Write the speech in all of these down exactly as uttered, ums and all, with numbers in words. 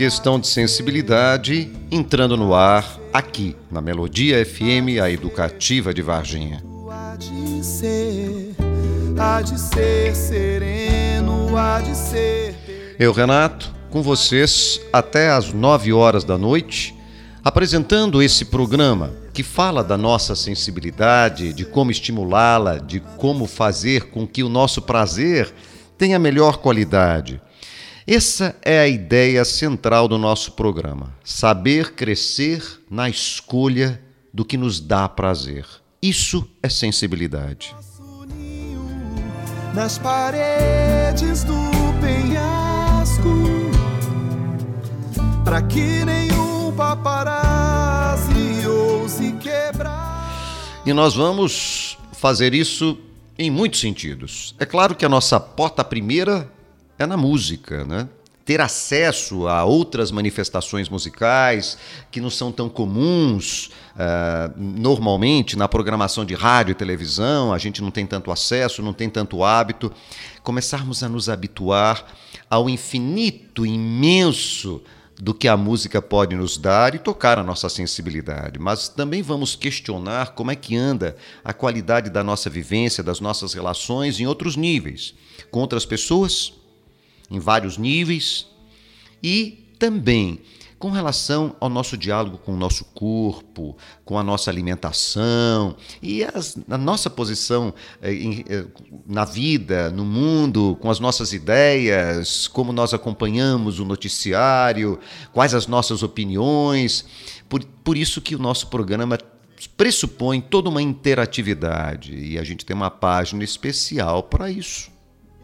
Questão de sensibilidade, entrando no ar, aqui, na Melodia F M, a educativa de Varginha. Há de ser, há de ser sereno, há de ser... Eu, Renato, com vocês até às nove horas da noite, apresentando esse programa que fala da nossa sensibilidade, de como estimulá-la, de como fazer com que o nosso prazer tenha melhor qualidade. Essa é a ideia central do nosso programa, saber crescer na escolha do que nos dá prazer. Isso é sensibilidade. Nosso ninho nas paredes do penhasco, para que nenhum paparazzi ouse quebrar. E nós vamos fazer isso em muitos sentidos. É claro que a nossa porta primeira é na música, né? Ter acesso a outras manifestações musicais que não são tão comuns uh, normalmente na programação de rádio e televisão, a gente não tem tanto acesso, não tem tanto hábito. Começarmos a nos habituar ao infinito, imenso do que a música pode nos dar e tocar a nossa sensibilidade. Mas também vamos questionar como é que anda a qualidade da nossa vivência, das nossas relações em outros níveis, com outras pessoas, em vários níveis, e também com relação ao nosso diálogo com o nosso corpo, com a nossa alimentação e as, a nossa posição eh, em, eh, na vida, no mundo, com as nossas ideias, como nós acompanhamos o noticiário, quais as nossas opiniões. Por, por isso que o nosso programa pressupõe toda uma interatividade e a gente tem uma página especial para isso.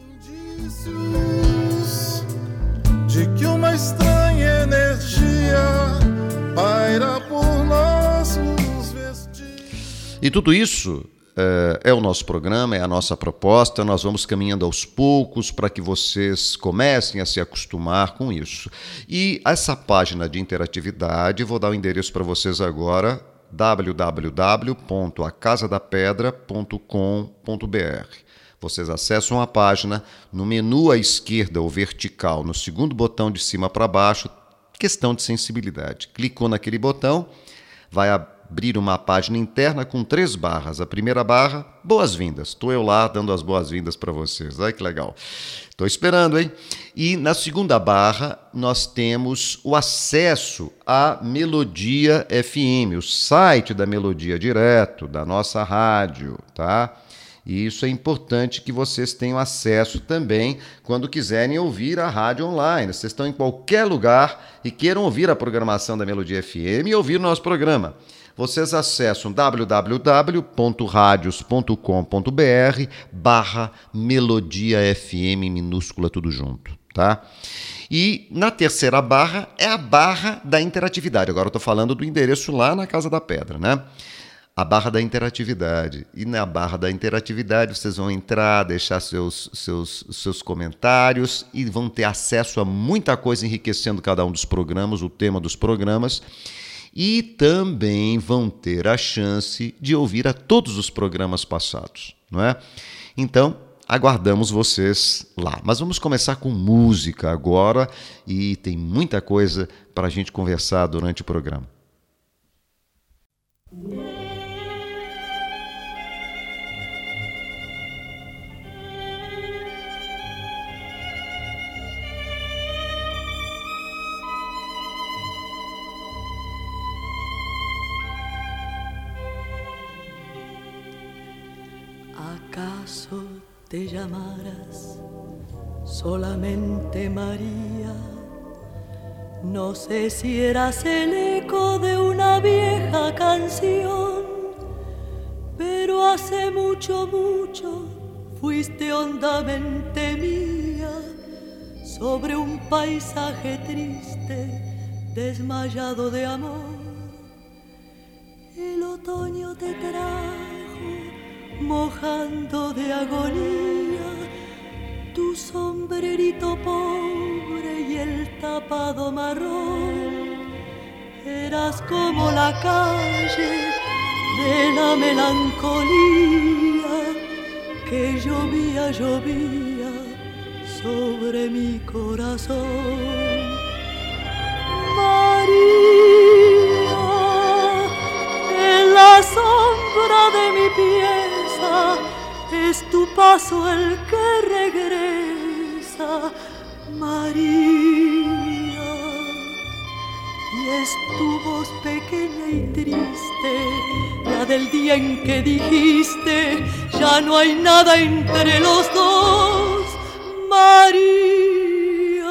De que uma estranha energia paira por nossos vestígios. E tudo isso é, é o nosso programa, é a nossa proposta. Nós vamos caminhando aos poucos para que vocês comecem a se acostumar com isso. E essa página de interatividade, vou dar o endereço para vocês agora, w w w ponto a casa da pedra ponto com ponto b r. Vocês acessam a página, no menu à esquerda ou vertical, no segundo botão de cima para baixo, questão de sensibilidade. Clicou naquele botão, vai abrir uma página interna com três barras. A primeira barra, boas-vindas. Estou eu lá dando as boas-vindas para vocês. Olha que legal. Estou esperando, hein? E na segunda barra, nós temos o acesso à Melodia F M, o site da Melodia direto, da nossa rádio, tá? E isso é importante que vocês tenham acesso também quando quiserem ouvir a rádio online. Vocês estão em qualquer lugar e queiram ouvir a programação da Melodia F M e ouvir o nosso programa. Vocês acessam w w w ponto radios ponto com ponto b r barra Melodia F M, minúscula tudo junto, tá? E na terceira barra é a barra da interatividade. Agora eu estou falando do endereço lá na Casa da Pedra, né? A barra da interatividade. E na barra da interatividade vocês vão entrar, deixar seus, seus, seus comentários e vão ter acesso a muita coisa enriquecendo cada um dos programas, o tema dos programas. E também vão ter a chance de ouvir a todos os programas passados, não é? Então, aguardamos vocês lá. Mas vamos começar com música agora e tem muita coisa para a gente conversar durante o programa. ¿Acaso te llamaras solamente María? No sé si eras el eco de una vieja canción, pero hace mucho, mucho fuiste hondamente mía, sobre un paisaje triste, desmayado de amor. El otoño te trajo mojando de agonía tu sombrerito pobre y el tapado marrón. Eras como la calle de la melancolía que llovía, llovía sobre mi corazón. María, en la sombra de mi pieza es tu paso el que regresa, María, y es tu voz pequeña y triste, la del día en que dijiste, ya no hay nada entre los dos, María,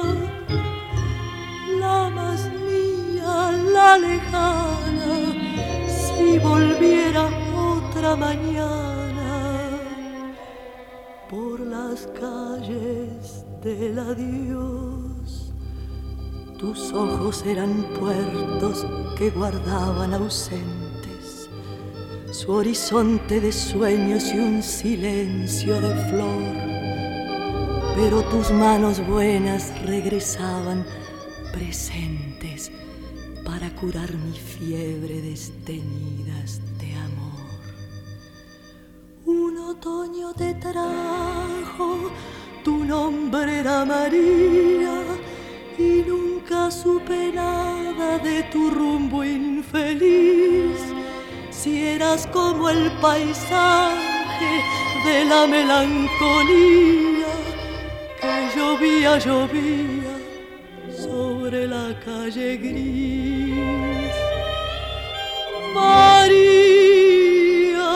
la más mía, la lejana, si volviera otra mañana por las calles del adiós, tus ojos eran puertos que guardaban ausentes su horizonte de sueños y un silencio de flor, pero tus manos buenas regresaban presentes para curar mi fiebre desteñidas de amor. Un otoño te trajo, tu nombre era María, y nunca supe nada de tu rumbo infeliz. Si eras como el paisaje de la melancolía que llovía, llovía sobre la calle gris. María,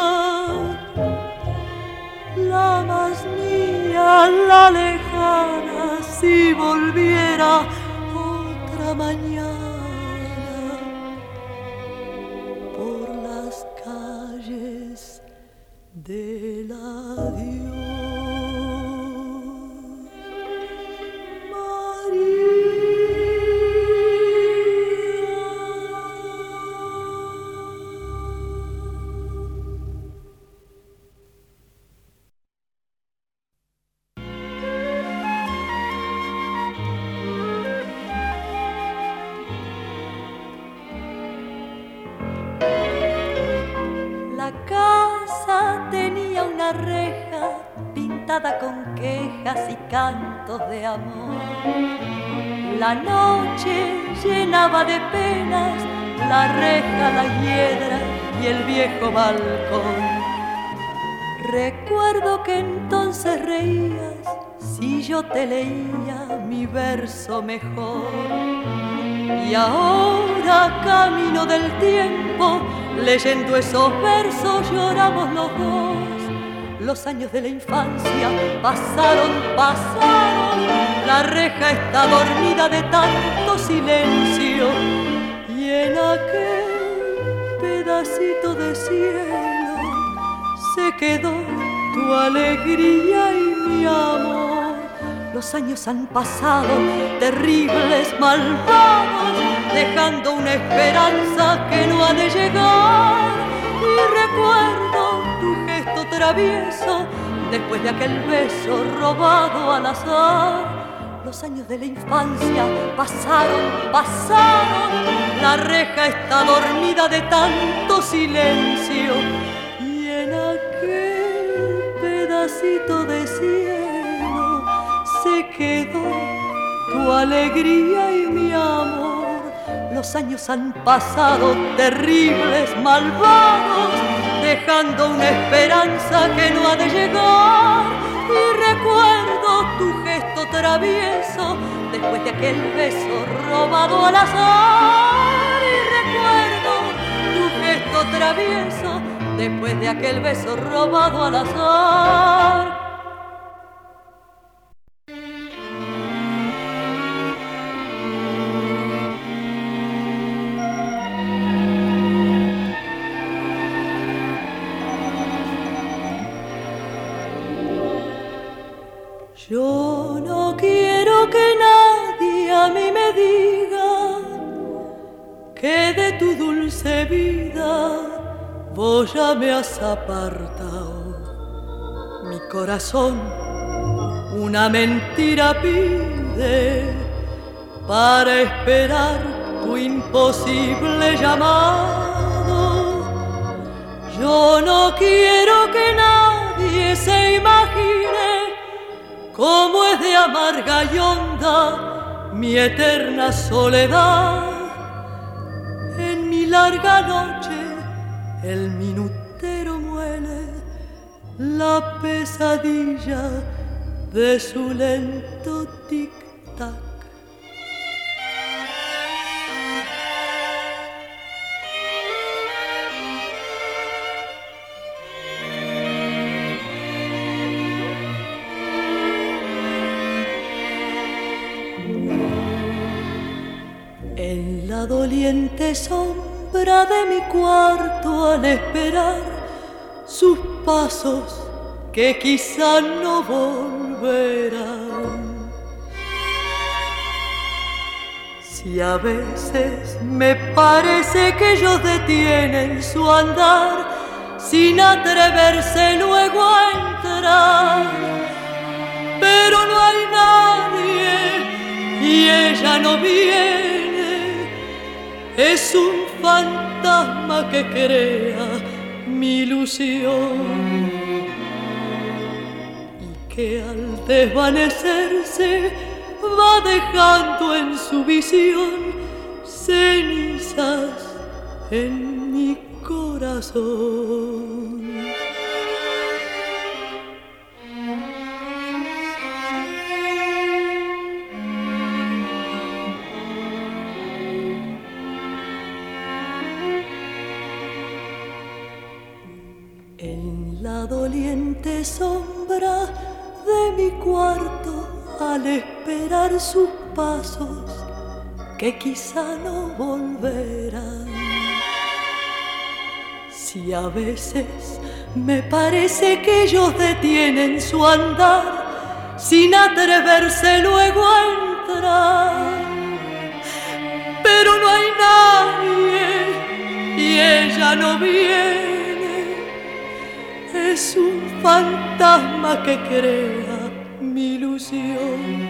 la más mía, la lejana, si volviera otra mañana por las calles del adiós. Reja pintada con quejas y cantos de amor. La noche llenaba de penas la reja, la hiedra y el viejo balcón. Recuerdo que entonces reías si yo te leía mi verso mejor. Y ahora, camino del tiempo, leyendo esos versos lloramos los dos. Los años de la infancia pasaron, pasaron, la reja está dormida de tanto silencio, y en aquel pedacito de cielo se quedó tu alegría y mi amor. Los años han pasado, terribles, malvados, dejando una esperanza que no ha de llegar, y recuerdo travieso después de aquel beso robado al azar. Los años de la infancia pasaron, pasaron, la reja está dormida de tanto silencio, y en aquel pedacito de cielo se quedó tu alegría y mi amor. Los años han pasado, terribles, malvados, dejando una esperanza que no ha de llegar, y recuerdo tu gesto travieso después de aquel beso robado al azar, y recuerdo tu gesto travieso después de aquel beso robado al azar. Yo no quiero que nadie a mí me diga que de tu dulce vida vos ya me has apartado. Mi corazón una mentira pide para esperar tu imposible llamado. Yo no quiero que nadie se imagine cómo es de amarga y honda mi eterna soledad. larga noche el minutero muele la pesadilla de su lento tic-tac. En la doliente sombra de mi cuarto, al esperar sus pasos que quizá no volverán. Si a veces me parece que ellos detienen su andar sin atreverse luego a entrar, pero no hay nadie y ella no viene. Es un fantasma que crea mi ilusión y que al desvanecerse va dejando en su visión cenizas en mi corazón. En la doliente sombra de mi cuarto, al esperar sus pasos que quizá no volverán. Si a veces me parece que ellos detienen su andar sin atreverse luego a entrar, pero no hay nadie y ella no viene. Es un fantasma que crea mi ilusión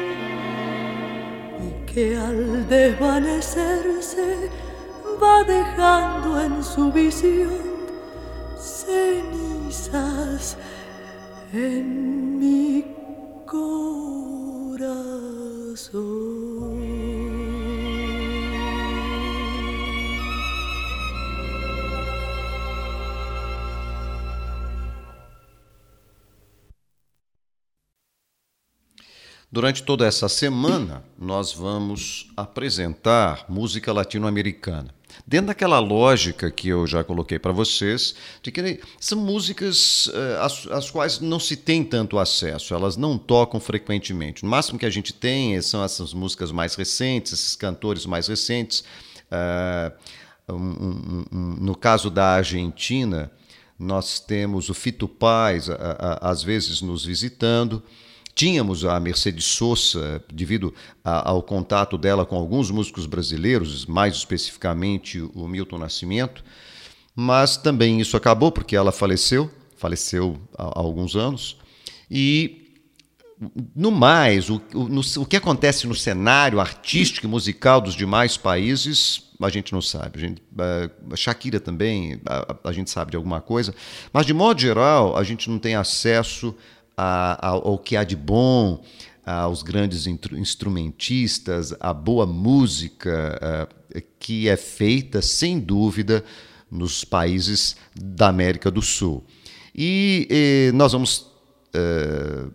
y que al desvanecerse va dejando en su visión cenizas en mi corazón. Durante toda essa semana, nós vamos apresentar música latino-americana. Dentro daquela lógica que eu já coloquei para vocês, de que são músicas uh, às, às quais não se tem tanto acesso, elas não tocam frequentemente. O máximo que a gente tem são essas músicas mais recentes, esses cantores mais recentes. Uh, um, um, um, no caso da Argentina, nós temos o Fito Páez, a, a, às vezes nos visitando. Tínhamos a Mercedes Sosa, devido a, ao contato dela com alguns músicos brasileiros, mais especificamente o Milton Nascimento, mas também isso acabou porque ela faleceu, faleceu há, há alguns anos, e no mais, o, o, no, o que acontece no cenário artístico e musical dos demais países, a gente não sabe. A, gente, a Shakira também, a, a gente sabe de alguma coisa, mas de modo geral a gente não tem acesso A, ao, ao que há de bom, aos grandes instrumentistas, à boa música uh, que é feita, sem dúvida, nos países da América do Sul. E, e nós vamos, uh,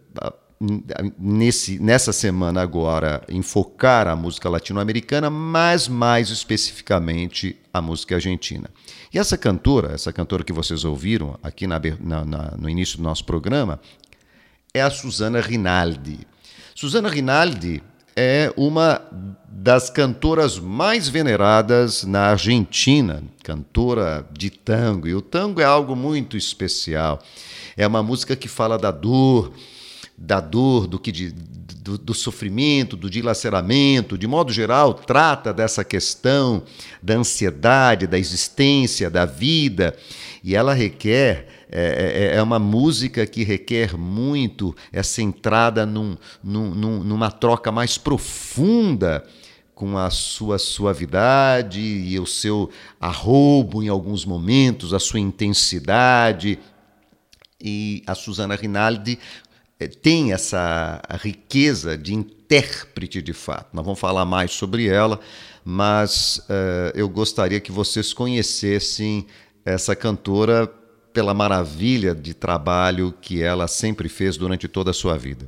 nesse, nessa semana agora, enfocar a música latino-americana, mas mais especificamente a música argentina. E essa cantora, essa cantora que vocês ouviram aqui na, na, na, no início do nosso programa, é a Susana Rinaldi. Susana Rinaldi é uma das cantoras mais veneradas na Argentina, cantora de tango. E o tango é algo muito especial. É uma música que fala da dor, da dor, do, que de, do, do sofrimento, do dilaceramento. De modo geral, trata dessa questão da ansiedade, da existência, da vida. E ela requer... É, é uma música que requer muito essa entrada num, num, numa troca mais profunda com a sua suavidade e o seu arroubo em alguns momentos, a sua intensidade. E a Susana Rinaldi tem essa riqueza de intérprete de fato. Nós vamos falar mais sobre ela, mas uh, eu gostaria que vocês conhecessem essa cantora pela maravilha de trabalho que ela sempre fez durante toda a sua vida.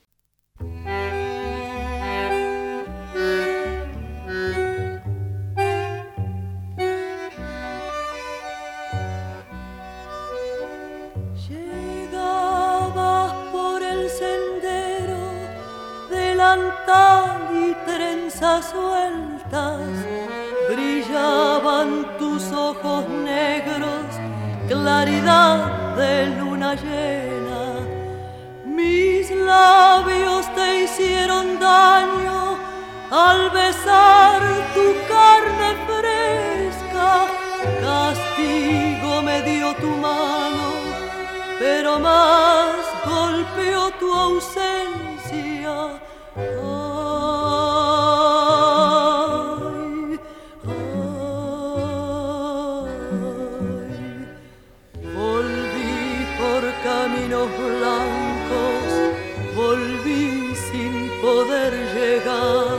Llegabas por el sendero, delantal y trenzas sueltas, brillaban tus ojos negros, claridad de luna llena. Mis labios te hicieron daño al besar tu carne fresca. Castigo me dio tu mano, pero más golpeó tu ausencia. Caminos blancos, volví sin poder llegar.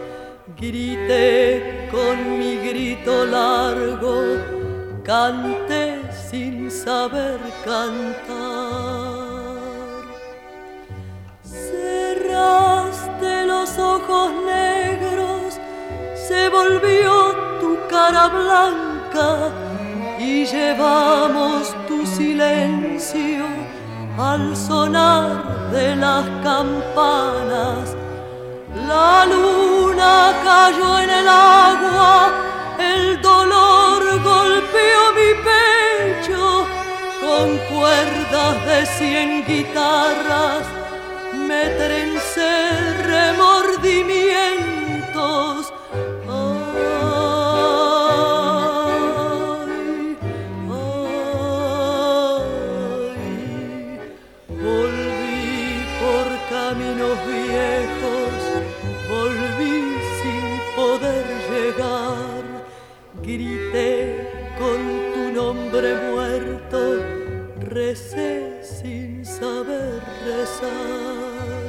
Grité con mi grito largo, canté sin saber cantar. Cerraste los ojos negros, se volvió tu cara blanca y llevamos tu silencio al sonar de las campanas. La luna cayó en el agua, el dolor golpeó mi pecho. Con cuerdas de cien guitarras me trencé remordimientos. Caminos viejos, volví sin poder llegar. Grité con tu nombre muerto, recé sin saber rezar.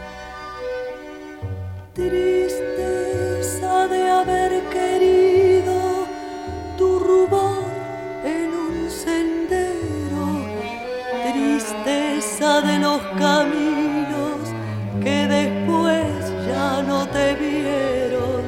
Tristeza de haber querido tu rubor en un sendero, tristeza de los caminos que después ya no te vieron.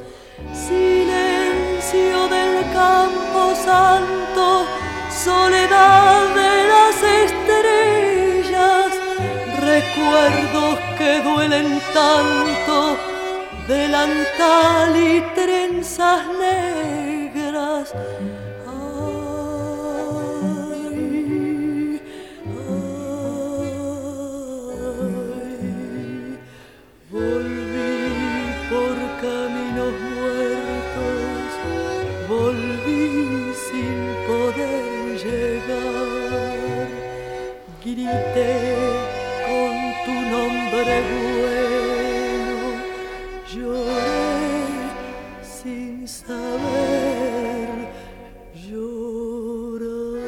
Silencio del campo santo, soledad de las estrellas, recuerdos que duelen tanto, delantal y trenzas negras. Grité con tu nombre bueno, lloré sin saber llorar.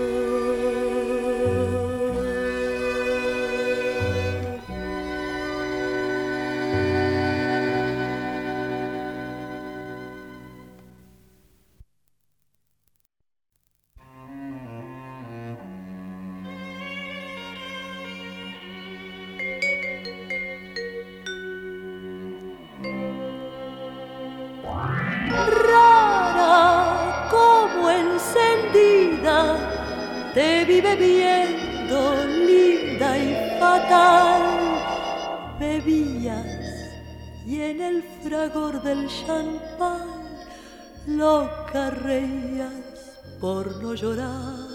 Rara como encendida, te vi bebiendo, linda y fatal. Bebías y en el fragor del champán loca reías por no llorar.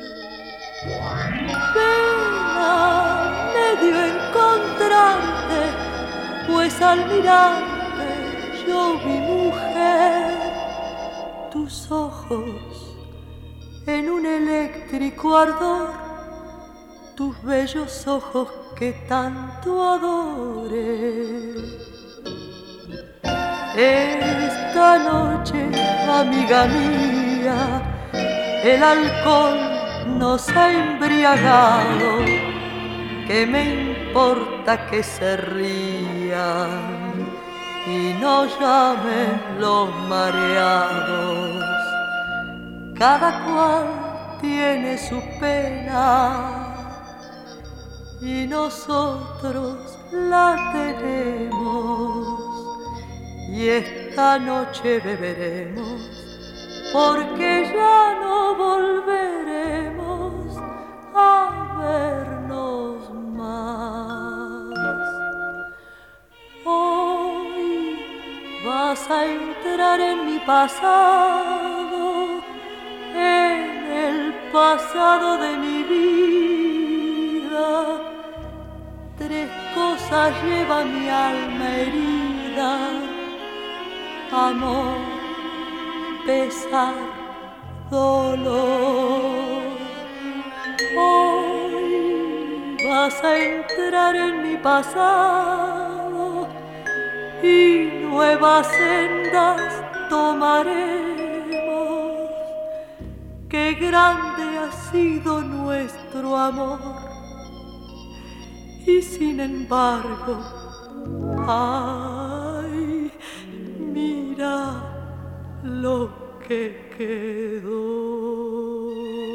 Pena me dio encontrarte, pues al mirarte yo vi mujer, tus ojos en un eléctrico ardor, tus bellos ojos que tanto adoré. Esta noche, amiga mía, el alcohol nos ha embriagado, ¿qué me importa que se rían y no llamen los mareados? Cada cual tiene su pena y nosotros la tenemos, y esta noche beberemos porque ya no volveremos a vernos más. Hoy vas a entrar en mi pasado, en el pasado de mi vida. Tres cosas lleva mi alma herida: amor, pesar, dolor. Hoy vas a entrar en mi pasado y nuevas sendas tomaremos. Qué grande ha sido nuestro amor, y sin embargo, ay, mira lo que quedó.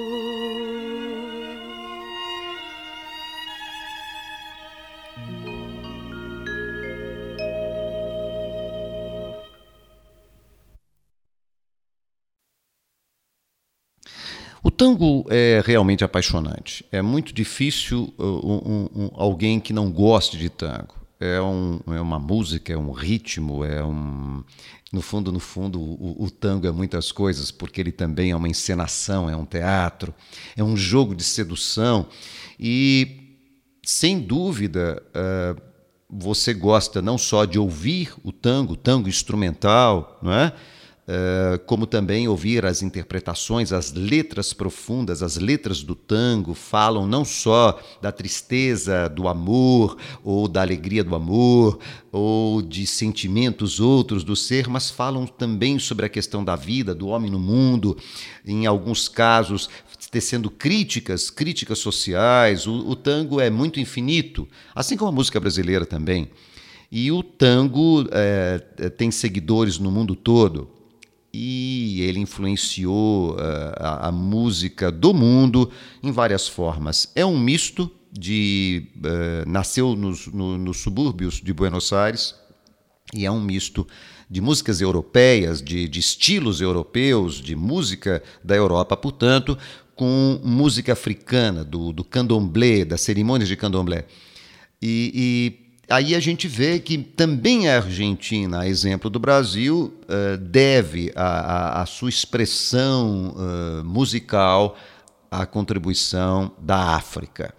O tango é realmente apaixonante. É muito difícil uh, um, um, alguém que não goste de tango. É, um, é uma música, é um ritmo, é um... No fundo, no fundo, o, o tango é muitas coisas, porque ele também é uma encenação, é um teatro, é um jogo de sedução. E, sem dúvida, uh, você gosta não só de ouvir o tango, o tango instrumental, não é? Uh, como também ouvir as interpretações, as letras profundas, as letras do tango falam não só da tristeza do amor, ou da alegria do amor, ou de sentimentos outros do ser, mas falam também sobre a questão da vida, do homem no mundo, em alguns casos tecendo críticas, críticas sociais. O, o tango é muito infinito, assim como a música brasileira também. E o tango é, tem seguidores no mundo todo. E ele influenciou uh, a, a música do mundo em várias formas. É um misto de... Uh, nasceu nos, no, nos subúrbios de Buenos Aires, e é um misto de músicas europeias, de, de estilos europeus, de música da Europa, portanto, com música africana, do, do candomblé, das cerimônias de candomblé. E... e aí a gente vê que também a Argentina, a exemplo do Brasil, deve a, a, a sua expressão uh, musical à contribuição da África.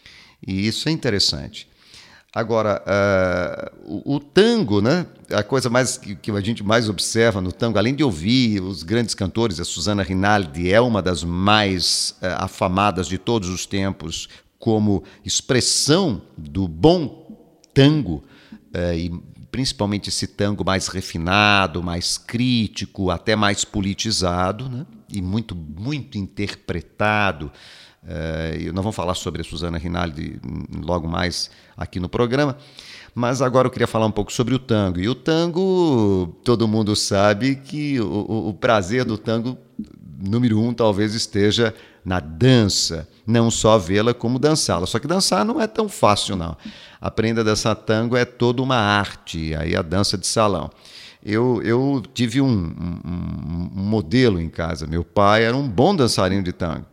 E isso é interessante. Agora, uh, o, o tango, né, a coisa mais que, que a gente mais observa no tango, além de ouvir os grandes cantores, a Susana Rinaldi é uma das mais uh, afamadas de todos os tempos como expressão do bom tango, eh, e principalmente esse tango mais refinado, mais crítico, até mais politizado, né? E muito, muito interpretado. Eh, nós vamos falar sobre a Susana Rinaldi logo mais aqui no programa, mas agora eu queria falar um pouco sobre o tango. E o tango, todo mundo sabe que o, o prazer do tango, número um, talvez esteja na dança, não só vê-la como dançá-la. Só que dançar não é tão fácil, não. Aprender a dançar tango é toda uma arte, aí a dança de salão. Eu, eu tive um, um, um modelo em casa. Meu pai era um bom dançarino de tango.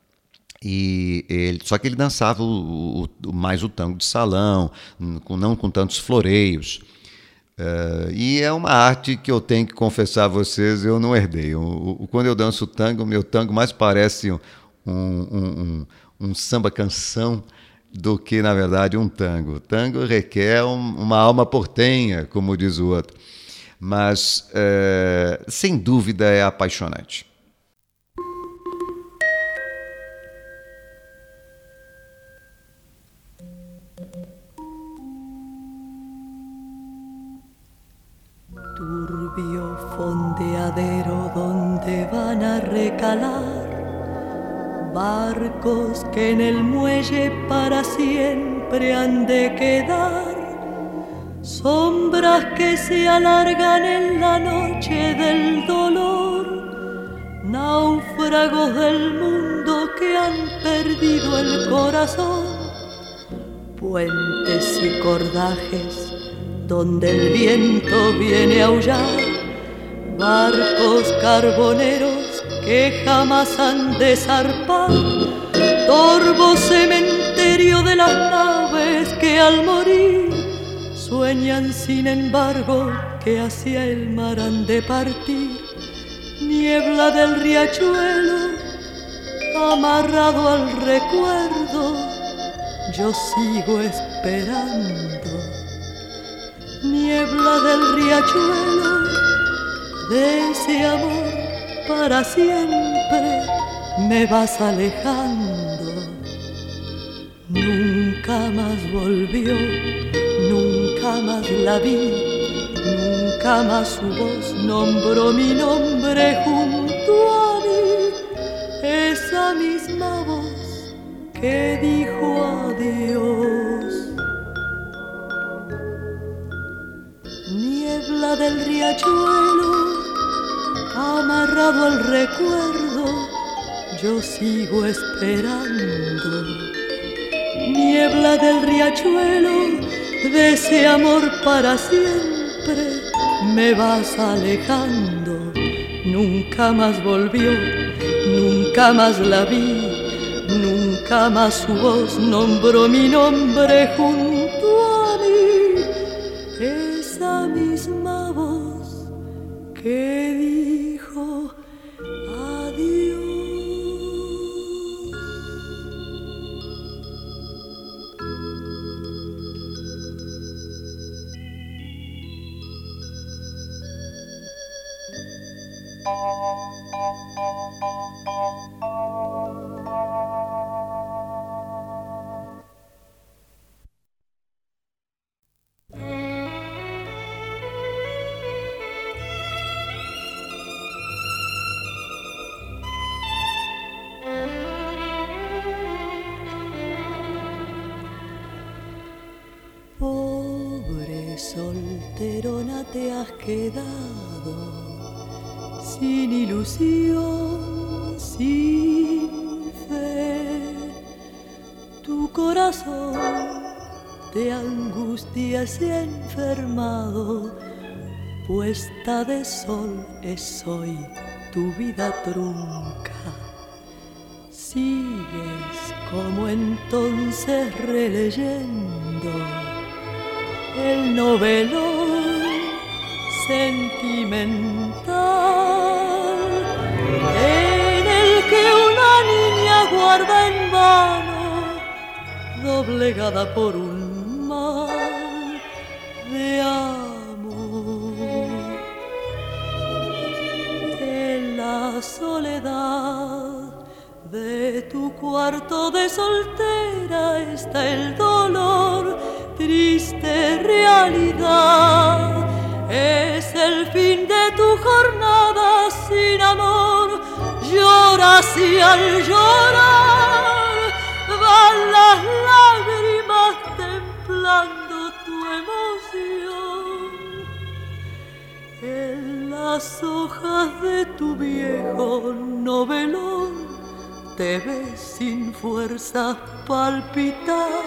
E ele, só que ele dançava o, o, mais o tango de salão, com, não com tantos floreios. Uh, e é uma arte que eu tenho que confessar a vocês, eu não herdei. O, o, quando eu danço tango, meu tango mais parece um, um, um, um samba-canção do que, na verdade, um tango. O tango requer um, uma alma portenha, como diz o outro. Mas, uh, sem dúvida, é apaixonante. Turbio fondeadero donde van a recalar barcos que en el muelle para siempre han de quedar, sombras que se alargan en la noche del dolor, náufragos del mundo que han perdido el corazón, puentes y cordajes donde el viento viene a aullar, barcos carboneros que jamás han de zarpar, torvo cementerio de las naves que al morir sueñan sin embargo que hacia el mar han de partir, niebla del riachuelo amarrado al recuerdo, yo sigo esperando, niebla del riachuelo de ese amor para siempre me vas alejando. Nunca más volvió, nunca más la vi, nunca más su voz nombró mi nombre junto a mí, esa misma voz que dijo adiós. Niebla del riachuelo amarrado al recuerdo, yo sigo esperando, niebla del riachuelo de ese amor para siempre me vas alejando, nunca más volvió, nunca más la vi, nunca más su voz nombró mi nombre junto a mí, esa misma voz que dijo adiós. Pobre solterona te has quedado, sin ilusión, sin fe, tu corazón de angustia se ha enfermado, puesta de sol es hoy tu vida trunca. Sigues como entonces releyendo el novelón sentimental en el que una niña guarda en vano, doblegada por un mal de amor. En la soledad de tu cuarto de soltera está el dolor, triste realidad. Es el fin de tu jornada sin amor. Lloras y al llorar van las lágrimas templando tu emoción. En las hojas de tu viejo novelón te ves sin fuerzas palpitar.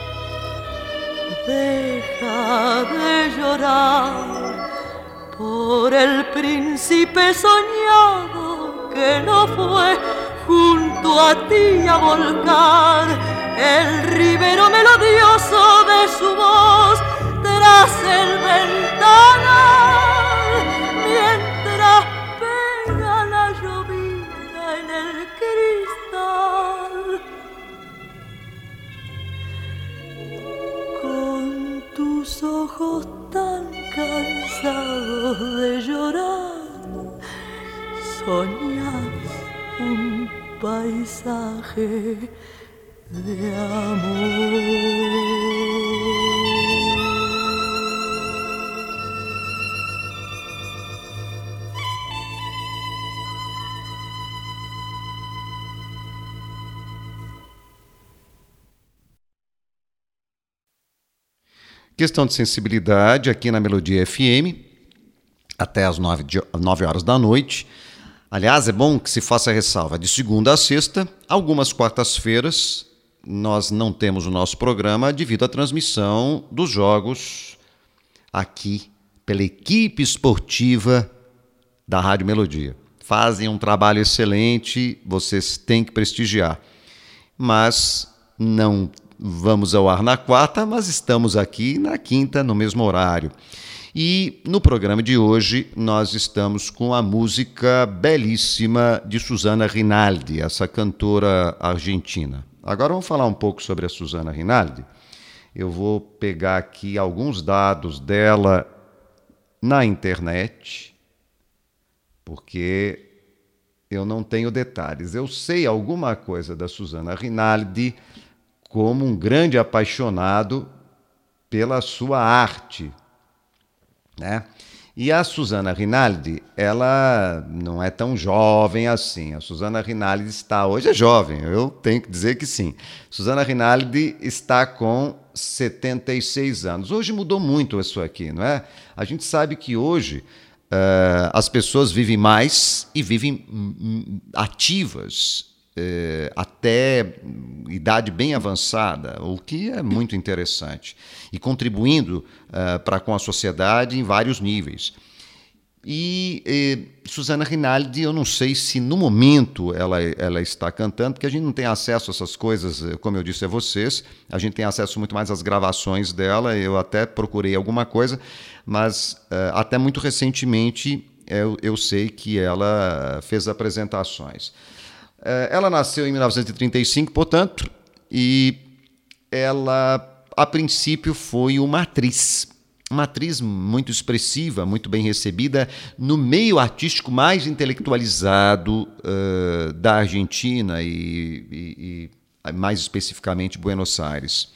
Deja de llorar por el príncipe soñado que no fue junto a ti a volcar el ribero melodioso de su voz tras el ventanal, mientras pega la llovizna en el cristal. Con tus ojos tan cansados de llorar, soñas un paisaje de amor. Questão de sensibilidade aqui na Melodia F M, até às nove horas da noite. Aliás, é bom que se faça a ressalva, de segunda a sexta, algumas quartas-feiras, nós não temos o nosso programa devido à transmissão dos jogos aqui pela equipe esportiva da Rádio Melodia. Fazem um trabalho excelente, vocês têm que prestigiar. Mas não vamos ao ar na quarta, mas estamos aqui na quinta, no mesmo horário. E no programa de hoje nós estamos com a música belíssima de Susana Rinaldi, essa cantora argentina. Agora vamos falar um pouco sobre a Susana Rinaldi. Eu vou pegar aqui alguns dados dela na internet, porque eu não tenho detalhes. Eu sei alguma coisa da Susana Rinaldi como um grande apaixonado pela sua arte, né? E a Susana Rinaldi, ela não é tão jovem assim. A Susana Rinaldi está hoje é jovem, eu tenho que dizer que sim. Susana Rinaldi está com setenta e seis anos. Hoje mudou muito isso aqui, não é? A gente sabe que hoje uh, as pessoas vivem mais e vivem um, ativas uh, até idade bem avançada, o que é muito interessante. E contribuindo uh, para com a sociedade em vários níveis. E eh, Susana Rinaldi, eu não sei se no momento ela, ela está cantando, porque a gente não tem acesso a essas coisas, como eu disse a vocês, a gente tem acesso muito mais às gravações dela, eu até procurei alguma coisa, mas eh, até muito recentemente eu, eu sei que ela fez apresentações. Eh, ela nasceu em mil novecentos e trinta e cinco, portanto, e ela, a princípio, foi uma atriz. Uma atriz muito expressiva, muito bem recebida no meio artístico mais intelectualizado uh, da Argentina e, e, e, mais especificamente, Buenos Aires.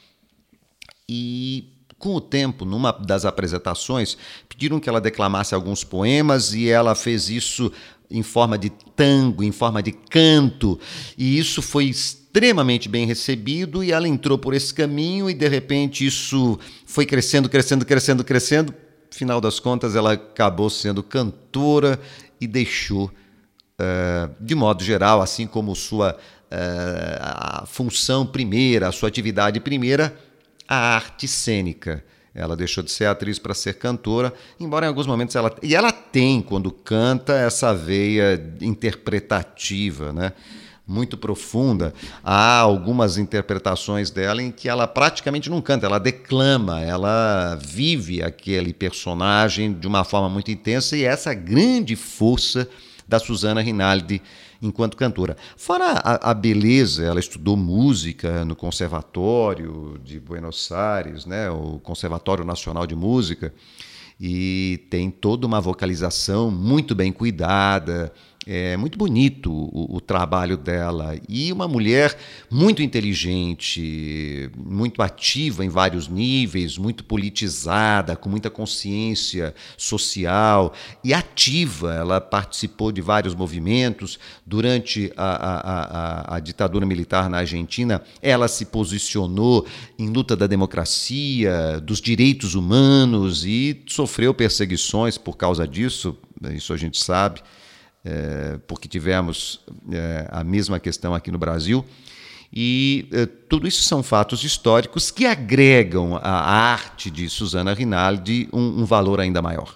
E, com o tempo, numa das apresentações, pediram que ela declamasse alguns poemas e ela fez isso em forma de tango, em forma de canto, e isso foi extremamente bem recebido e ela entrou por esse caminho e, de repente, isso foi crescendo, crescendo, crescendo, crescendo. Final das contas, ela acabou sendo cantora e deixou, uh, de modo geral, assim como sua uh, a função primeira, a sua atividade primeira, a arte cênica. Ela deixou de ser atriz para ser cantora, embora em alguns momentos ela... E ela tem, quando canta, essa veia interpretativa, né? Muito profunda. Há algumas interpretações dela em que ela praticamente não canta, ela declama, ela vive aquele personagem de uma forma muito intensa, e essa grande força da Susana Rinaldi enquanto cantora. Fora a, a beleza, ela estudou música no Conservatório de Buenos Aires, né, o Conservatório Nacional de Música, e tem toda uma vocalização muito bem cuidada. É muito bonito o, o trabalho dela. E uma mulher muito inteligente, muito ativa em vários níveis, muito politizada, com muita consciência social e ativa. Ela participou de vários movimentos. Durante a, a, a, a ditadura militar na Argentina, ela se posicionou em luta da democracia, dos direitos humanos, e sofreu perseguições por causa disso, isso a gente sabe. É, porque tivemos é, a mesma questão aqui no Brasil, e é, tudo isso são fatos históricos que agregam à arte de Susana Rinaldi um, um valor ainda maior.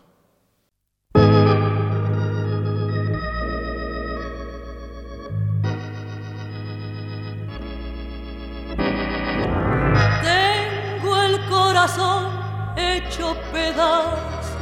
Tengo el corazón hecho pedazos,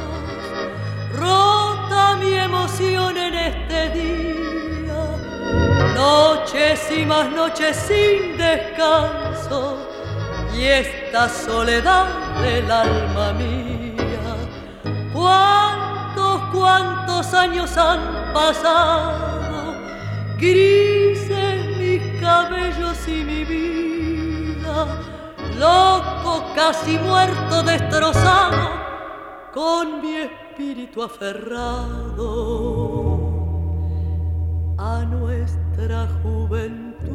rota mi emoción en este día, noches y más noches sin descanso, y esta soledad del alma mía. Cuántos, cuántos años han pasado, grises mis cabellos y mi vida, loco, casi muerto, destrozado, con mi espíritu aferrado a nuestra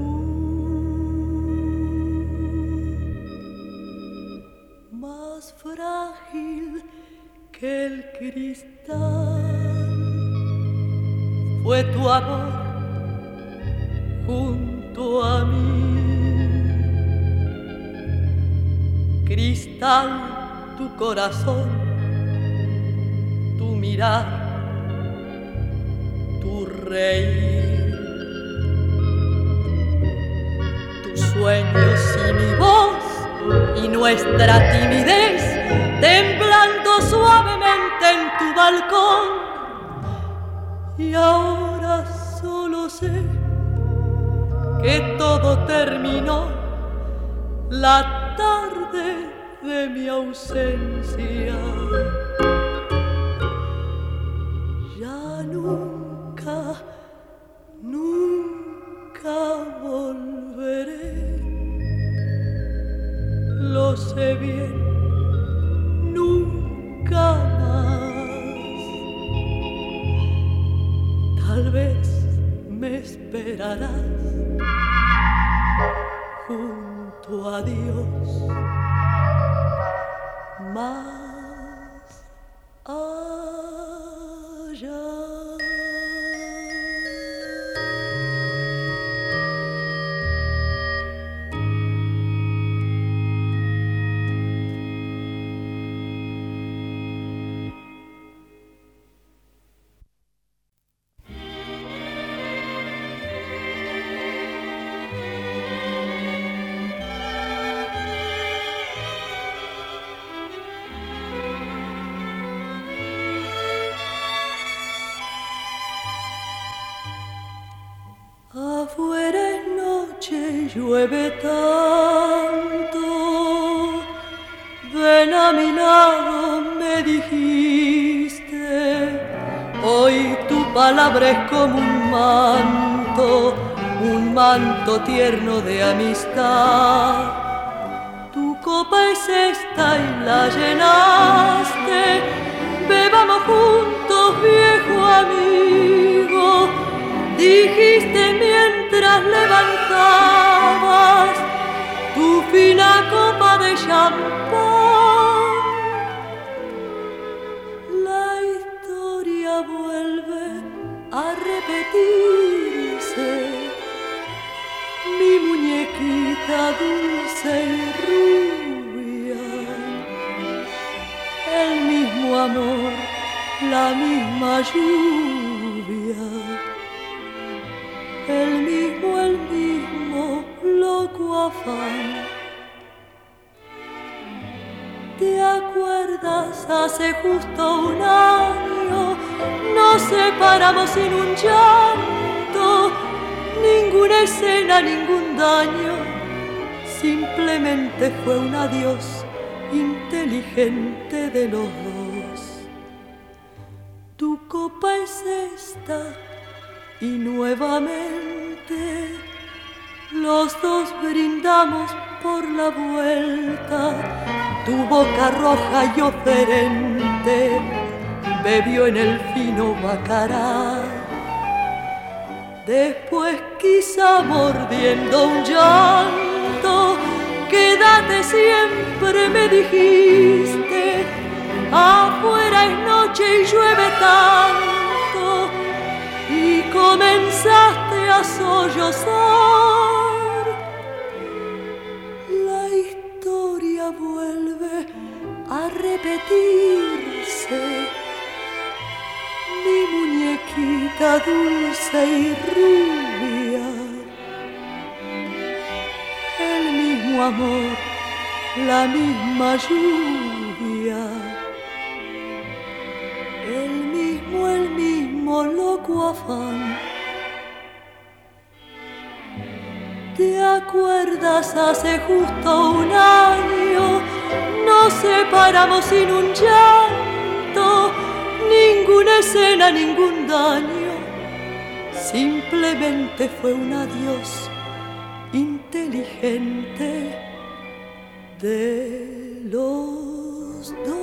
juventud. Más frágil que el cristal. Fue tu amor junto a mí, cristal, tu corazón, tu mirar, tu reír, tus sueños y mi voz y nuestra timidez temblando suavemente en tu balcón. Y ahora solo sé que todo terminó la tarde de mi ausencia. Ya nunca, nunca volveré. Lo sé bien, nunca más. Tal vez me esperarás junto a Dios más allá. Afuera es noche y llueve tanto, ven a mi lado, me dijiste, hoy tu palabra es como un manto, un manto tierno de amistad. Tu copa es esta y la llenaste, bebamos juntos, viejo amigo, dijiste mientras levantabas tu fina copa de champán. La historia vuelve a repetirse, mi muñequita dulce y rubia, el mismo amor, la misma lluvia, el mismo, el mismo loco afán. ¿Te acuerdas? Hace justo un año nos separamos sin un llanto, ninguna escena, ningún daño, simplemente fue un adiós inteligente de los dos. Tu copa es esta y nuevamente los dos brindamos por la vuelta. Tu boca roja y oferente bebió en el fino bacará. Después quizá mordiendo un llanto, quédate siempre, me dijiste, afuera es noche y llueve tanto, y comenzaste a sollozar. La historia vuelve a repetirse, mi muñequita dulce y rubia, el mismo amor, la misma lluvia, el mismo, el mismo loco afán. ¿Te acuerdas? Hace justo un año nos separamos sin un llanto, ninguna escena, ningún daño, simplemente fue un adiós inteligente de los dos.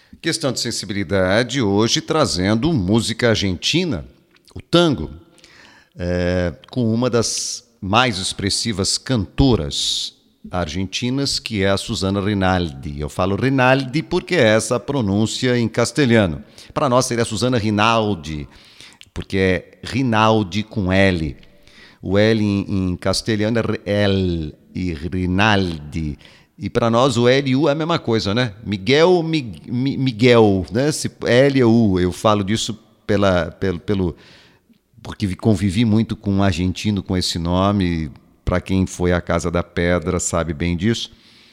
Questão de sensibilidade, hoje trazendo música argentina, o tango, é, com uma das mais expressivas cantoras argentinas, que é a Susana Rinaldi. Eu falo Rinaldi porque é essa a pronúncia em castelhano. Para nós seria Susana Rinaldi, porque é Rinaldi com L. O L em, em castelhano é L e Rinaldi. E para nós o L e U é a mesma coisa, né? Miguel, Mi, Mi, Miguel, né? Se, L e U, eu falo disso pela, pelo, pelo, porque convivi muito com um argentino com esse nome. Para quem foi à Casa da Pedra sabe bem disso.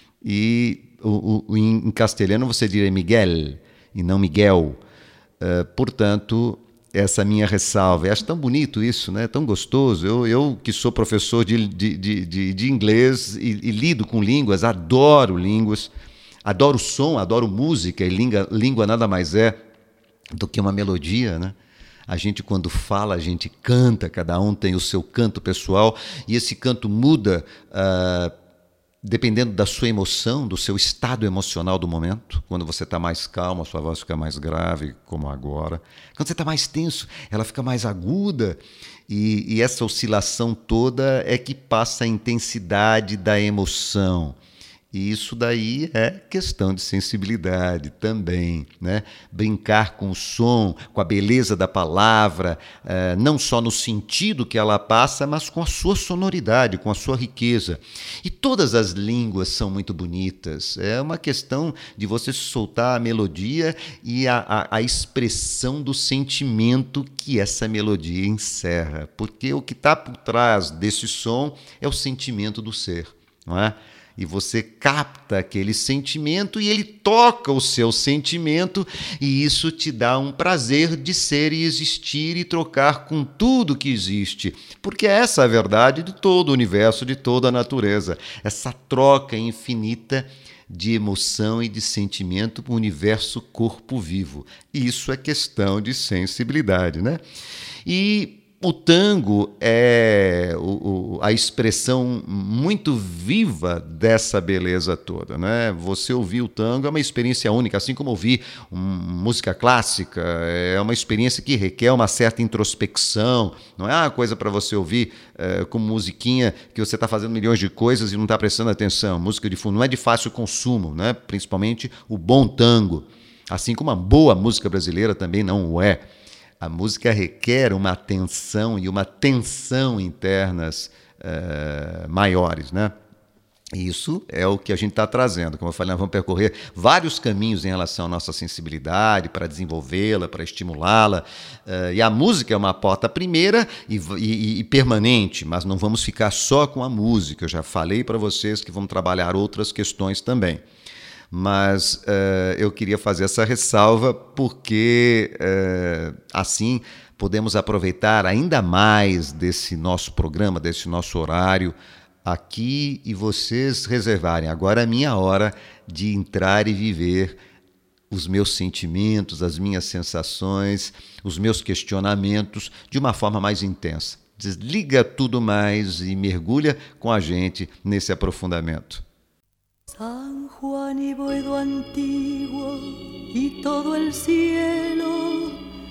E o, o, em, em castelhano você diria Miguel e não Miguel. Uh, portanto, essa minha ressalva. Eu acho tão bonito isso, né? Tão gostoso. Eu, eu que sou professor de, de, de, de, de inglês e, e lido com línguas, adoro línguas, adoro som, adoro música, e língua, língua nada mais é do que uma melodia, né? A gente, quando fala, a gente canta, cada um tem o seu canto pessoal, e esse canto muda uh, dependendo da sua emoção, do seu estado emocional do momento. Quando você está mais calmo, a sua voz fica mais grave, como agora. Quando você está mais tenso, ela fica mais aguda. E, e essa oscilação toda é que passa a intensidade da emoção. E isso daí é questão de sensibilidade também, né? Brincar com o som, com a beleza da palavra, eh, não só no sentido que ela passa, mas com a sua sonoridade, com a sua riqueza. E todas as línguas são muito bonitas. É uma questão de você soltar a melodia e a, a, a expressão do sentimento que essa melodia encerra. Porque o que está por trás desse som é o sentimento do ser, não é? E você capta aquele sentimento e ele toca o seu sentimento, e isso te dá um prazer de ser e existir e trocar com tudo que existe, porque essa é a verdade de todo o universo, de toda a natureza, essa troca infinita de emoção e de sentimento para o universo corpo vivo. Isso é questão de sensibilidade, né? E o tango é o, o, a expressão muito viva dessa beleza toda, né? Você ouvir o tango é uma experiência única, assim como ouvir um, música clássica, é uma experiência que requer uma certa introspecção, não é uma coisa para você ouvir é, como musiquinha que você está fazendo milhões de coisas e não está prestando atenção. Música de fundo não é de fácil consumo, né? Principalmente o bom tango, assim como a boa música brasileira também não o é. A música requer uma atenção e uma tensão internas uh, maiores, né? Isso é o que a gente está trazendo. Como eu falei, nós vamos percorrer vários caminhos em relação à nossa sensibilidade, para desenvolvê-la, para estimulá-la. Uh, e a música é uma porta primeira e, e, e permanente, mas não vamos ficar só com a música. Eu já falei para vocês que vamos trabalhar outras questões também. Mas uh, eu queria fazer essa ressalva porque, uh, assim, podemos aproveitar ainda mais desse nosso programa, desse nosso horário aqui, e vocês reservarem. Agora é a minha hora de entrar e viver os meus sentimentos, as minhas sensações, os meus questionamentos de uma forma mais intensa. Desliga tudo mais e mergulha com a gente nesse aprofundamento. San Juan y Boedo antiguo y todo el cielo,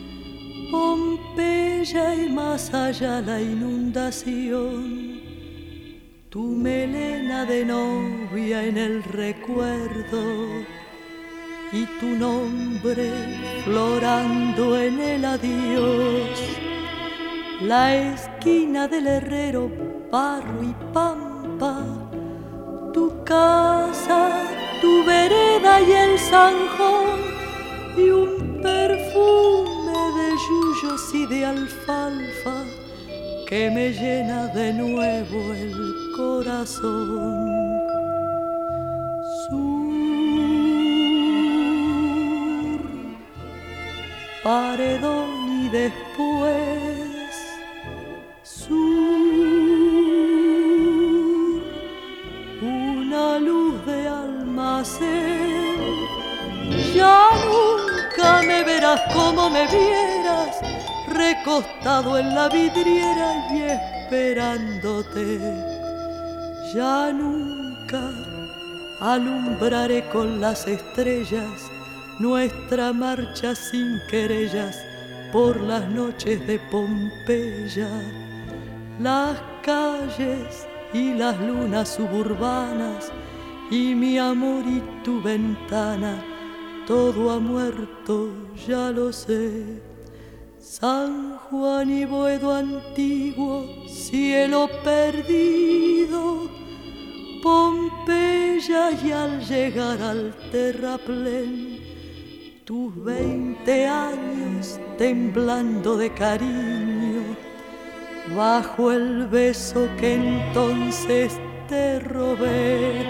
Pompeya y más allá la inundación, tu melena de novia en el recuerdo y tu nombre florando en el adiós, la esquina del herrero, barro y pampa, tu casa, tu vereda y el zanjón, y un perfume de yuyos y de alfalfa que me llena de nuevo el corazón. Sur, paredón y después sur. Una luz de almacén, ya nunca me verás como me vieras, recostado en la vidriera y esperándote. Ya nunca alumbraré con las estrellas nuestra marcha sin querellas por las noches de Pompeya. Las calles y las lunas suburbanas y mi amor y tu ventana, todo ha muerto, ya lo sé. San Juan y Boedo antiguo, cielo perdido, Pompeya y al llegar al terraplén, tus veinte años temblando de cariño, bajo el beso que entonces te robé.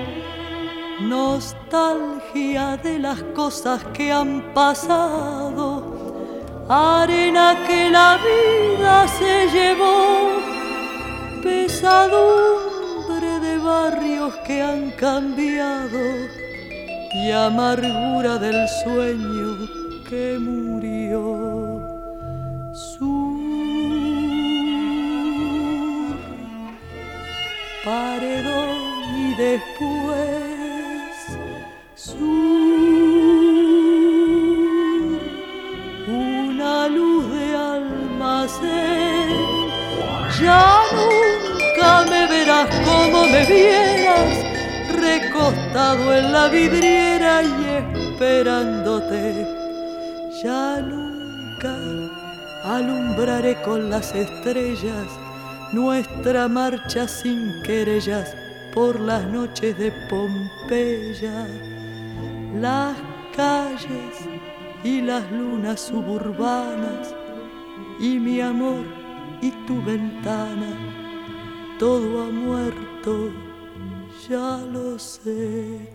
Nostalgia de las cosas que han pasado, arena que la vida se llevó, pesadumbre de barrios que han cambiado y amargura del sueño que murió. Sur, paredón y después sur, una luz de almacén. Ya nunca me verás como me vieras, recostado en la vidriera y esperándote. Ya nunca alumbraré con las estrellas nuestra marcha sin querellas por las noches de Pompeya. Las calles y las lunas suburbanas y mi amor y tu ventana, todo ha muerto, ya lo sé.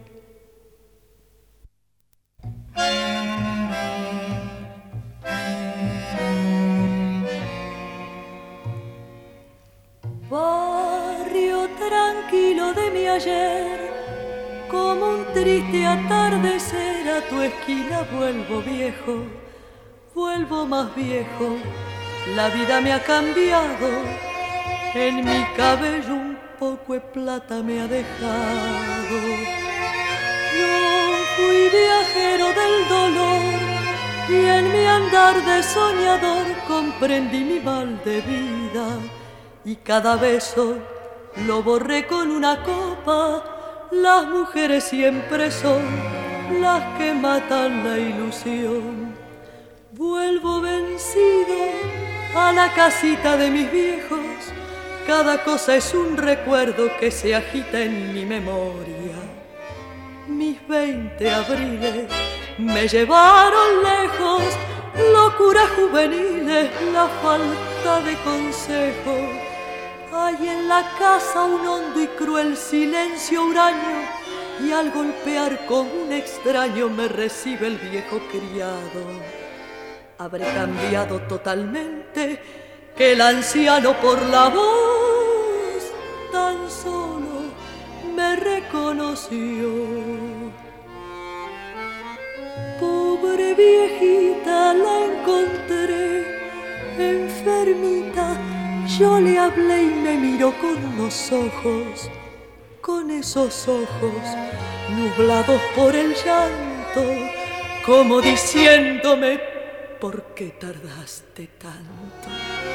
Barrio tranquilo de mi ayer, como un triste atardecer a tu esquina vuelvo viejo, vuelvo más viejo. La vida me ha cambiado, en mi cabello un poco de plata me ha dejado. Yo fui viajero del dolor y en mi andar de soñador comprendí mi mal de vida y cada beso lo borré con una copa. Las mujeres siempre son las que matan la ilusión. Vuelvo vencido a la casita de mis viejos, cada cosa es un recuerdo que se agita en mi memoria. Mis veinte abriles me llevaron lejos, locuras juveniles, la falta de consejo. Hay en la casa un hondo y cruel silencio huraño, y al golpear como un extraño me recibe el viejo criado. Habré cambiado totalmente, que el anciano por la voz tan solo me reconoció. Pobre viejita, la encontré enfermita. Yo le hablé y me miró con unos ojos, con esos ojos nublados por el llanto, como diciéndome: ¿por qué tardaste tanto?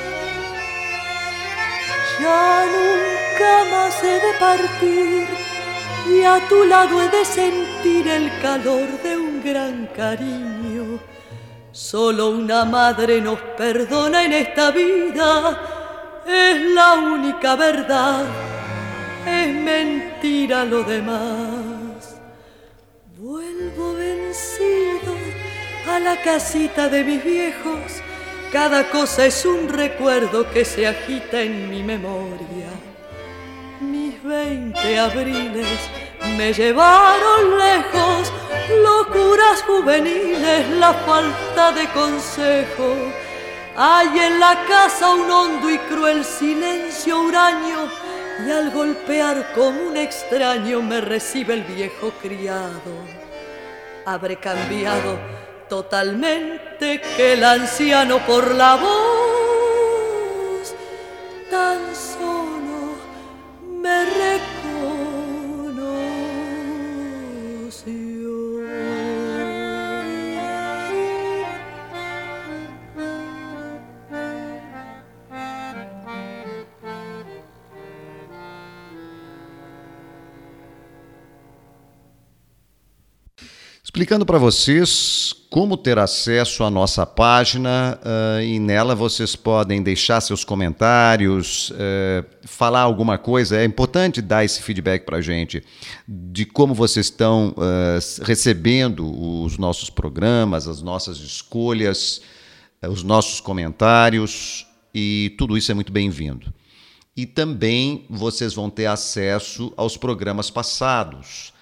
Ya nunca más he de partir y a tu lado he de sentir el calor de un gran cariño. Solo una madre nos perdona en esta vida, es la única verdad, es mentira lo demás. Vuelvo vencido a la casita de mis viejos, cada cosa es un recuerdo que se agita en mi memoria. Mis veinte abriles me llevaron lejos, locuras juveniles, la falta de consejo. Hay en la casa un hondo y cruel silencio huraño, y al golpear como un extraño me recibe el viejo criado. Habré cambiado totalmente, que el anciano por la voz tan solo me reconoció. explicando para vocês como ter acesso à nossa página uh, e nela vocês podem deixar seus comentários, uh, falar alguma coisa. É importante dar esse feedback para a gente de como vocês estão uh, recebendo os nossos programas, as nossas escolhas, uh, os nossos comentários, e tudo isso é muito bem-vindo. E também vocês vão ter acesso aos programas passados.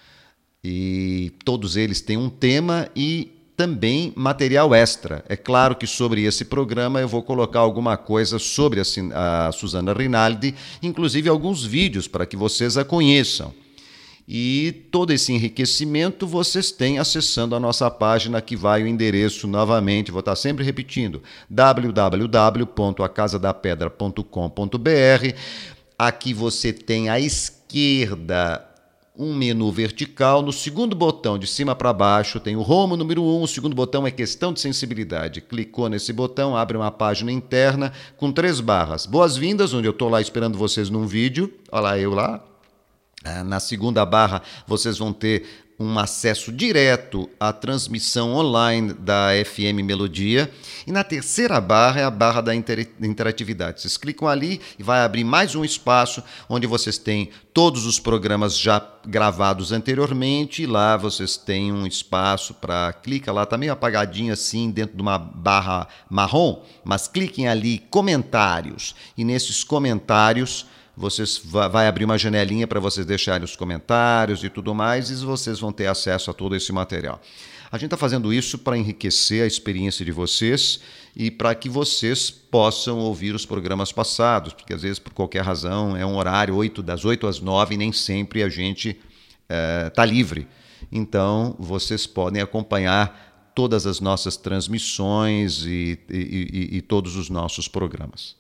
E todos eles têm um tema e também material extra. É claro que sobre esse programa eu vou colocar alguma coisa sobre a, a Susana Rinaldi, inclusive alguns vídeos para que vocês a conheçam. E todo esse enriquecimento vocês têm acessando a nossa página, que vai o endereço novamente, vou estar sempre repetindo, w w w ponto a casa da pedra ponto com ponto b r. Aqui você tem à esquerda um menu vertical. No segundo botão de cima para baixo tem o Home número um, o segundo botão é questão de sensibilidade. Clicou nesse botão, abre uma página interna com três barras. Boas-vindas, onde eu estou lá esperando vocês num vídeo, olha lá eu lá. Na segunda barra vocês vão ter um acesso direto à transmissão online da F M Melodia. E na terceira barra é a barra da inter- interatividade. Vocês clicam ali e vai abrir mais um espaço onde vocês têm todos os programas já gravados anteriormente. E lá vocês têm um espaço para... Clica lá, está meio apagadinho assim dentro de uma barra marrom, mas cliquem ali, comentários. E nesses comentários vocês vai abrir uma janelinha para vocês deixarem os comentários e tudo mais, e vocês vão ter acesso a todo esse material. A gente está fazendo isso para enriquecer a experiência de vocês e para que vocês possam ouvir os programas passados, porque às vezes, por qualquer razão, é um horário oito, das oito às nove, e nem sempre a gente está é, livre. Então, vocês podem acompanhar todas as nossas transmissões e, e, e, e todos os nossos programas.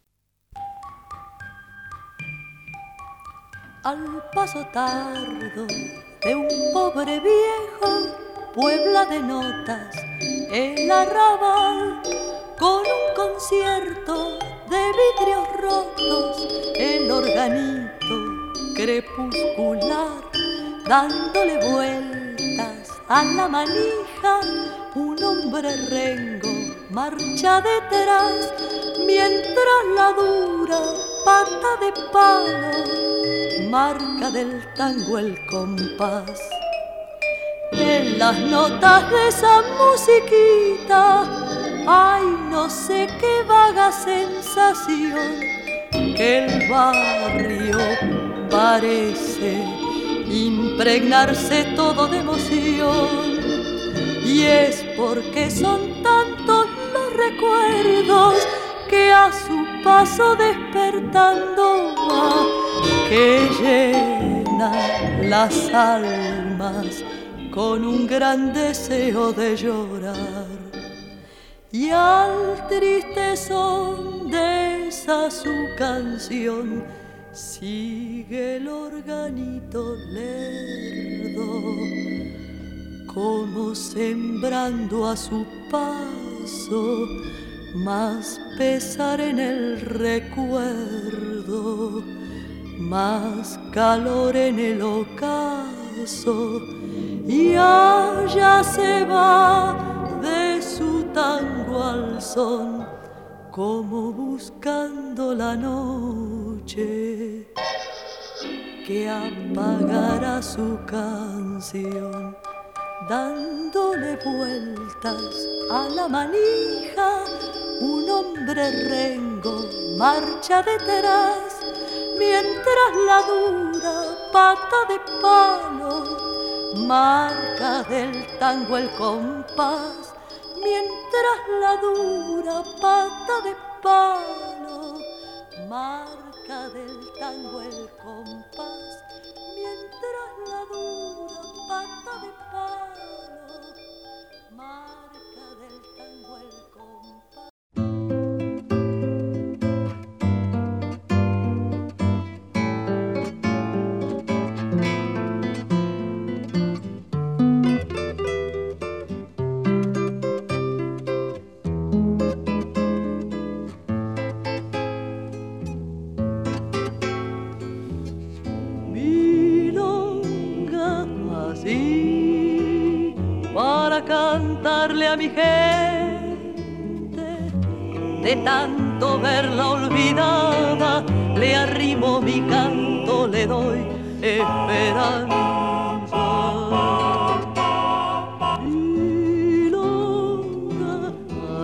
Al paso tardo de un pobre viejo, Puebla de notas el arrabal, con un concierto de vidrios rotos, el organito crepuscular, dándole vueltas a la manija, un hombre rengo marcha detrás, mientras la dura pata de palo marca del tango el compás. En las notas de esa musiquita hay no sé qué vaga sensación, que el barrio parece impregnarse todo de emoción. Y es porque son tantos los recuerdos que a su paso despertando va, que llena las almas con un gran deseo de llorar. Y al triste son de esa su canción sigue el organito lerdo, como sembrando a su paso más pesar en el recuerdo, más calor en el ocaso. Y allá se va de su tango al son, como buscando la noche que apagará su canción. Dándole vueltas a la manija, un hombre rengo marcha detrás, mientras la dura pata de palo marca del tango el compás. Mientras la dura pata de palo marca del tango el compás. Mientras la dura pata de palo marca del tango el compás. Milonga así para cantarle a mi gente. De tanto verla olvidada, le arrimo mi canto, le doy esperanza. Milonga,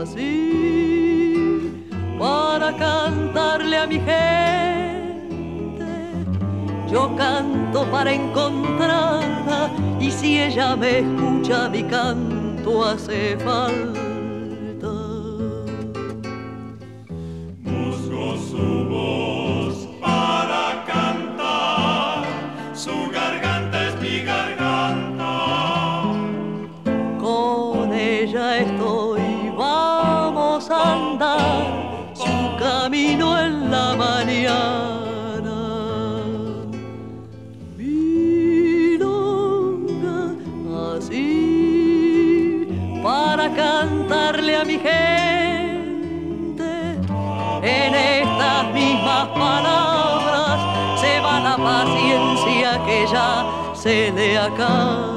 así, para cantarle a mi gente, yo canto para encontrarla, y si ella me escucha mi canto hace falta. Busco su voz para cantar, su garganta es mi garganta. Con ella estoy, vamos a andar su camino en la mañana. Para cantarle a mi gente, en estas mismas palabras se va la paciencia que ya se le acaba.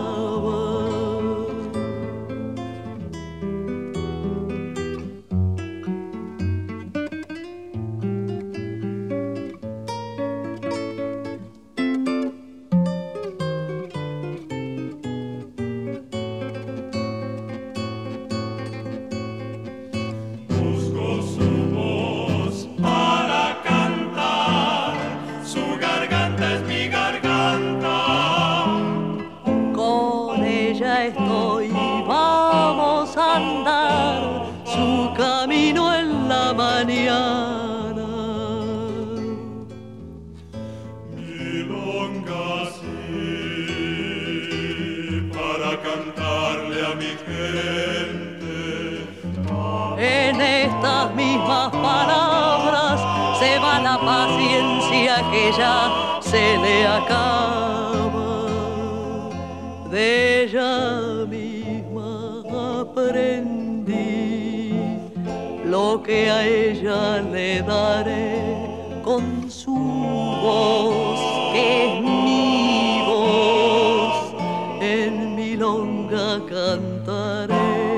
Que ya se le acaba. De ella misma aprendí lo que a ella le daré con su voz, que es mi voz, en milonga cantaré.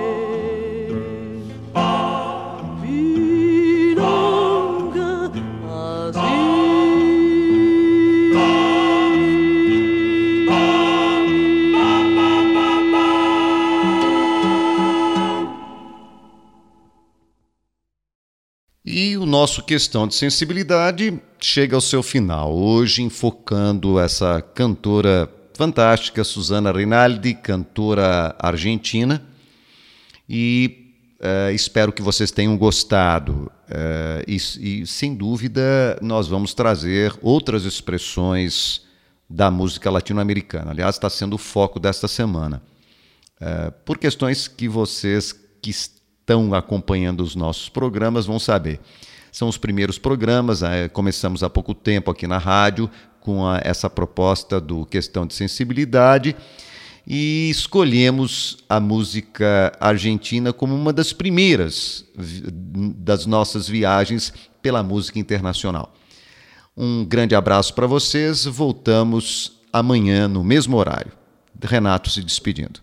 E o nosso Questão de Sensibilidade chega ao seu final, hoje enfocando essa cantora fantástica, Susana Rinaldi, cantora argentina, e uh, espero que vocês tenham gostado. Uh, e, e, sem dúvida, nós vamos trazer outras expressões da música latino-americana. Aliás, está sendo o foco desta semana. Uh, por questões que vocês que estão acompanhando os nossos programas vão saber. São os primeiros programas, eh, começamos há pouco tempo aqui na rádio com a, essa proposta do Questão de Sensibilidade e escolhemos a música argentina como uma das primeiras das nossas viagens pela música internacional. Um grande abraço para vocês, voltamos amanhã no mesmo horário. Renato se despedindo.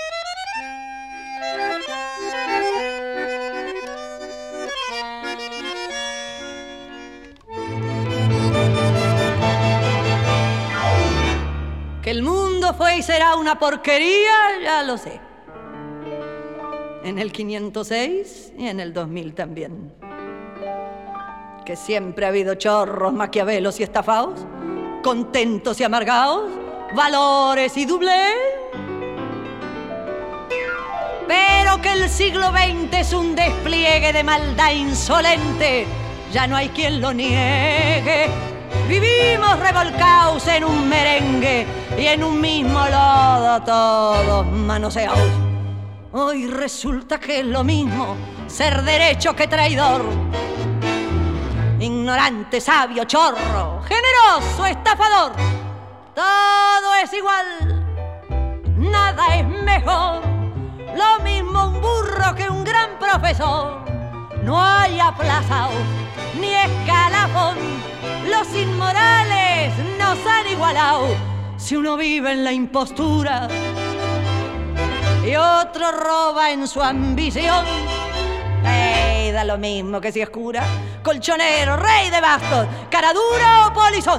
Que el mundo fue y será una porquería, ya lo sé. En el quinientos seis y en el dos mil también. Que siempre ha habido chorros, maquiavelos y estafados, contentos y amargados, valores y doblez. Pero que el siglo veinte es un despliegue de maldad insolente, ya no hay quien lo niegue. Vivimos revolcados en un merengue y en un mismo lodo todos manoseados. Hoy resulta que es lo mismo ser derecho que traidor, ignorante, sabio, chorro, generoso, estafador. Todo es igual, nada es mejor, lo mismo un burro que un gran profesor. No hay aplazados ni escalafón, los inmorales nos han igualado. Si uno vive en la impostura y y otro roba en su ambición. Ey, da lo mismo que si es cura, colchonero, rey de bastos, cara dura o polizón.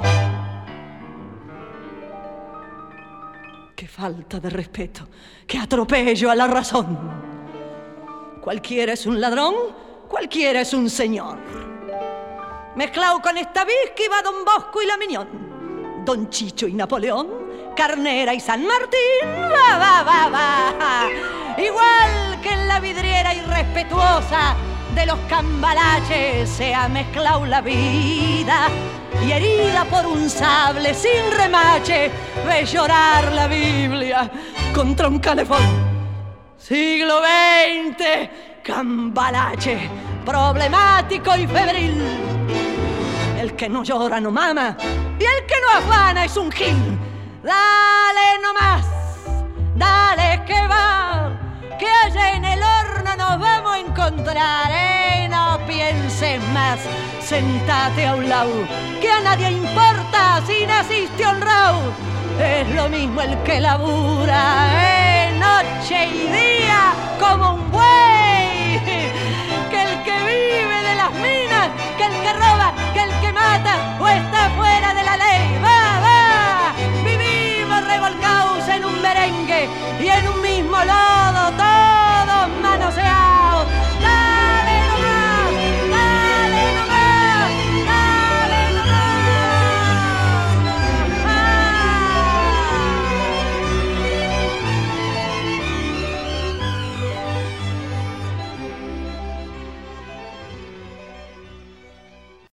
Qué falta de respeto, qué atropello a la razón. Cualquiera es un ladrón, cualquiera es un señor. Mezclado con esta Vizca va Don Bosco y la Miñón, Don Chicho y Napoleón, Carnera y San Martín, va, va, va, va. Igual que en la vidriera irrespetuosa de los cambalaches se ha mezclado la vida, y herida por un sable sin remache ve llorar la Biblia contra un calefón. Siglo veinte, cambalache, problemático y febril. El que no llora no mama y el que no afana es un gil. Dale nomás, dale que va, que allá en el horno nos vamos a encontrar, ¿eh? No pienses más, sentate a un lado, que a nadie importa si naciste honrado. Es lo mismo el que labura, ¿eh? Noche